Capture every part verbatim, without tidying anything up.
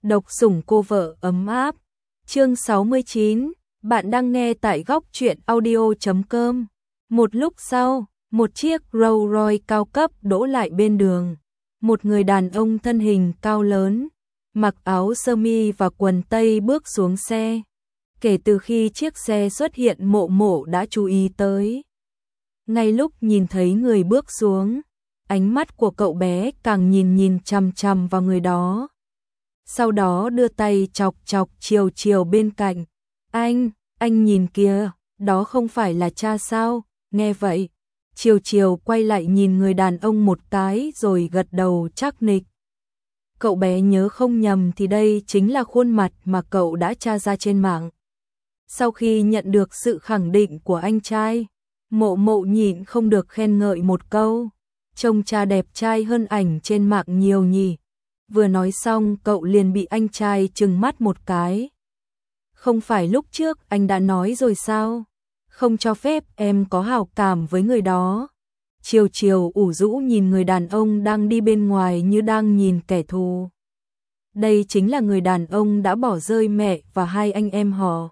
Độc sủng cô vợ ấm áp. Chương sáu mươi chín, bạn đang nghe tại góc truyện audio chấm com. Một lúc sau, một chiếc Rolls Royce cao cấp đỗ lại bên đường. Một người đàn ông thân hình cao lớn, mặc áo sơ mi và quần tây bước xuống xe. Kể từ khi chiếc xe xuất hiện, Mộ Mộ đã chú ý tới. Ngay lúc nhìn thấy người bước xuống, ánh mắt của cậu bé càng nhìn nhìn chằm chằm vào người đó. Sau đó đưa tay chọc chọc Chiều Chiều bên cạnh. Anh, anh nhìn kìa, đó không phải là cha sao? Nghe vậy, Chiều Chiều quay lại nhìn người đàn ông một cái rồi gật đầu chắc nịch. Cậu bé nhớ không nhầm thì đây chính là khuôn mặt mà cậu đã tra ra trên mạng. Sau khi nhận được sự khẳng định của anh trai, Mộ Mộ nhịn không được khen ngợi một câu. Trông cha đẹp trai hơn ảnh trên mạng nhiều nhỉ. Vừa nói xong cậu liền bị anh trai trừng mắt một cái. Không phải lúc trước anh đã nói rồi sao? Không cho phép em có hảo cảm với người đó. Chiều Chiều ủ rũ nhìn người đàn ông đang đi bên ngoài như đang nhìn kẻ thù. Đây chính là người đàn ông đã bỏ rơi mẹ và hai anh em họ.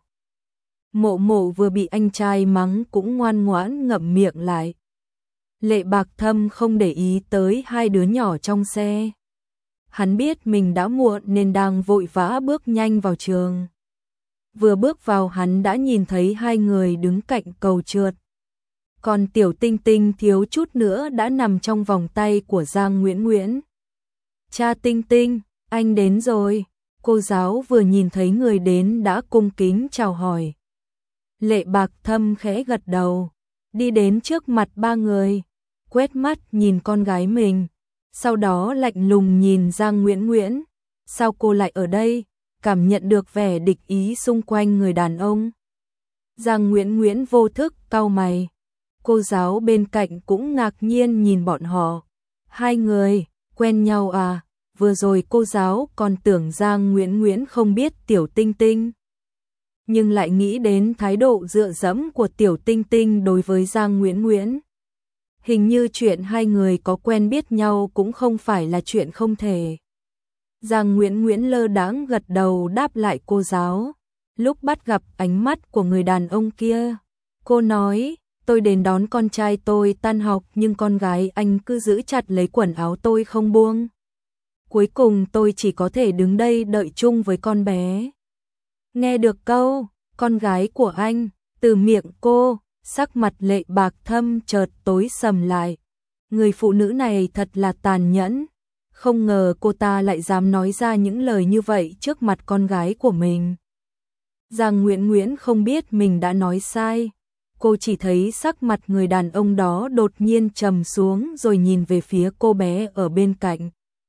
Mộ Mộ vừa bị anh trai mắng cũng ngoan ngoãn ngậm miệng lại. Lệ Bạc Thâm không để ý tới hai đứa nhỏ trong xe. Hắn biết mình đã muộn nên đang vội vã bước nhanh vào trường. Vừa bước vào hắn đã nhìn thấy hai người đứng cạnh cầu trượt. Còn Tiểu Tinh Tinh thiếu chút nữa đã nằm trong vòng tay của Giang Nguyễn Nguyễn. Cha Tinh Tinh, anh đến rồi. Cô giáo vừa nhìn thấy người đến đã cung kính chào hỏi. Lệ Bạc Thâm khẽ gật đầu, đi đến trước mặt ba người, quét mắt nhìn con gái mình. Sau đó lạnh lùng nhìn Giang Nguyễn Nguyễn. Sao cô lại ở đây? Cảm nhận được vẻ địch ý xung quanh người đàn ông. Giang Nguyễn Nguyễn vô thức cau mày. Cô giáo bên cạnh cũng ngạc nhiên nhìn bọn họ. Hai người, quen nhau à? Vừa rồi cô giáo còn tưởng Giang Nguyễn Nguyễn không biết Tiểu Tinh Tinh. Nhưng lại nghĩ đến thái độ dựa dẫm của Tiểu Tinh Tinh đối với Giang Nguyễn Nguyễn. Hình như chuyện hai người có quen biết nhau cũng không phải là chuyện không thể. Giang Nguyễn Nguyễn lơ đãng gật đầu đáp lại cô giáo. Lúc bắt gặp ánh mắt của người đàn ông kia, cô nói, tôi đến đón con trai tôi tan học nhưng con gái anh cứ giữ chặt lấy quần áo tôi không buông. Cuối cùng tôi chỉ có thể đứng đây đợi chung với con bé. Nghe được câu, con gái của anh, từ miệng cô, sắc mặt Lệ Bạc Thâm chợt tối sầm lại. Người phụ nữ này thật là tàn nhẫn. Không ngờ cô ta lại dám nói ra những lời như vậy trước mặt con gái của mình. Giang Nguyễn Nguyễn không biết mình đã nói sai. Cô chỉ thấy sắc mặt người đàn ông đó đột nhiên trầm xuống rồi nhìn về phía cô bé ở bên cạnh.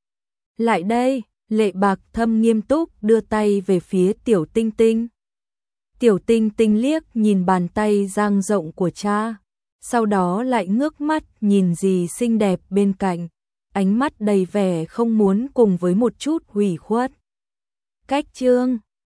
Lại đây, Lệ Bạc Thâm nghiêm túc đưa tay về phía Tiểu Tinh Tinh. Tiểu Tinh Tinh liếc nhìn bàn tay dang rộng của cha, sau đó lại ngước mắt nhìn dì xinh đẹp bên cạnh, ánh mắt đầy vẻ không muốn cùng với một chút hủy khuất. Cách chương